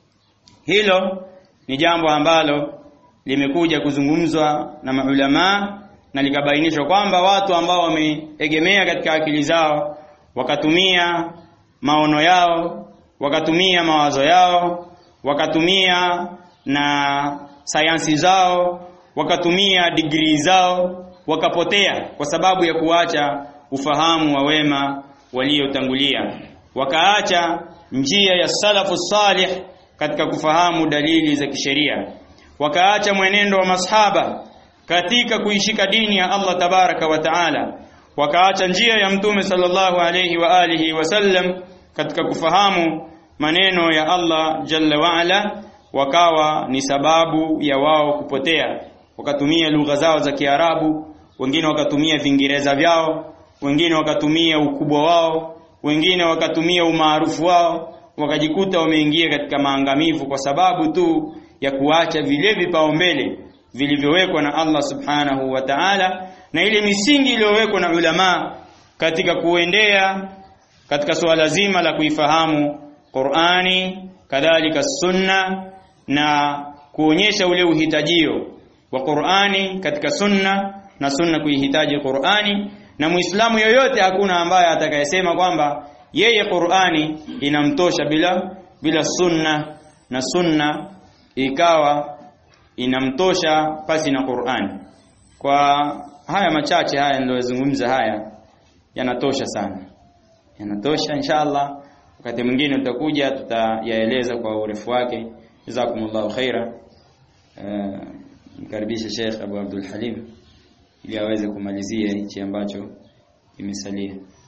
Hilo ni jambo ambalo limekuja kuzungumzwa na maulama, na likabainishwa kwamba watu ambao wameegemea katika akili zao, wakatumia maono yao, wakatumia mawazo yao, wakatumia na sayansi zao, wakatumia degree zao, wakapotea kwa sababu ya kuacha ufahamu wa wema waliotangulia, wakaacha njia ya salafu salih katika kufahamu dalili za kisheria, wakaacha mwenendo wa masahaba katika kuishika dini ya Allah tabaraka wa taala, wakaacha njia ya mtume sallallahu alayhi wa alihi wasallam katika kufahamu maneno ya Allah jalla wa ala, wakawa ni sababu ya wao kupotea. Wakatumia lugha zao za Kiarabu, wengine wakatumia Viingereza vyao, wengine wakatumia ukubwa wao, wengine wakatumia umaarufu wao, wakajikuta wameingia katika maangamivu kwa sababu tu ya kuacha vile vipaumbele vilivyowekwa na Allah subhanahu wa ta'ala, na ile misingi iliyowekwa na ulama katika kuendea katika swala zima la kuifahamu Qur'ani, kadhalika sunna, na kuonyesha ule uhitajio wa Qur'ani katika sunna na sunna kuihitaji Qur'ani. Na Muislamu yoyote hakuna ambaye atakayesema kwamba yeye Qur'ani inamtosha bila sunna, na sunna ikawa inamtosha pasi na Qur'ani. Kwa haya machache haya niliyozungumza, haya yanatosha sana, yanatosha. Inshallah wakati mwingine utakuja tutayaeleza kwa urefu wake. Jazakumullahu khaira. Mkaribisha Sheikh Abu Abdul Halim ili aweze kumalizia hichi ambacho kimesalia.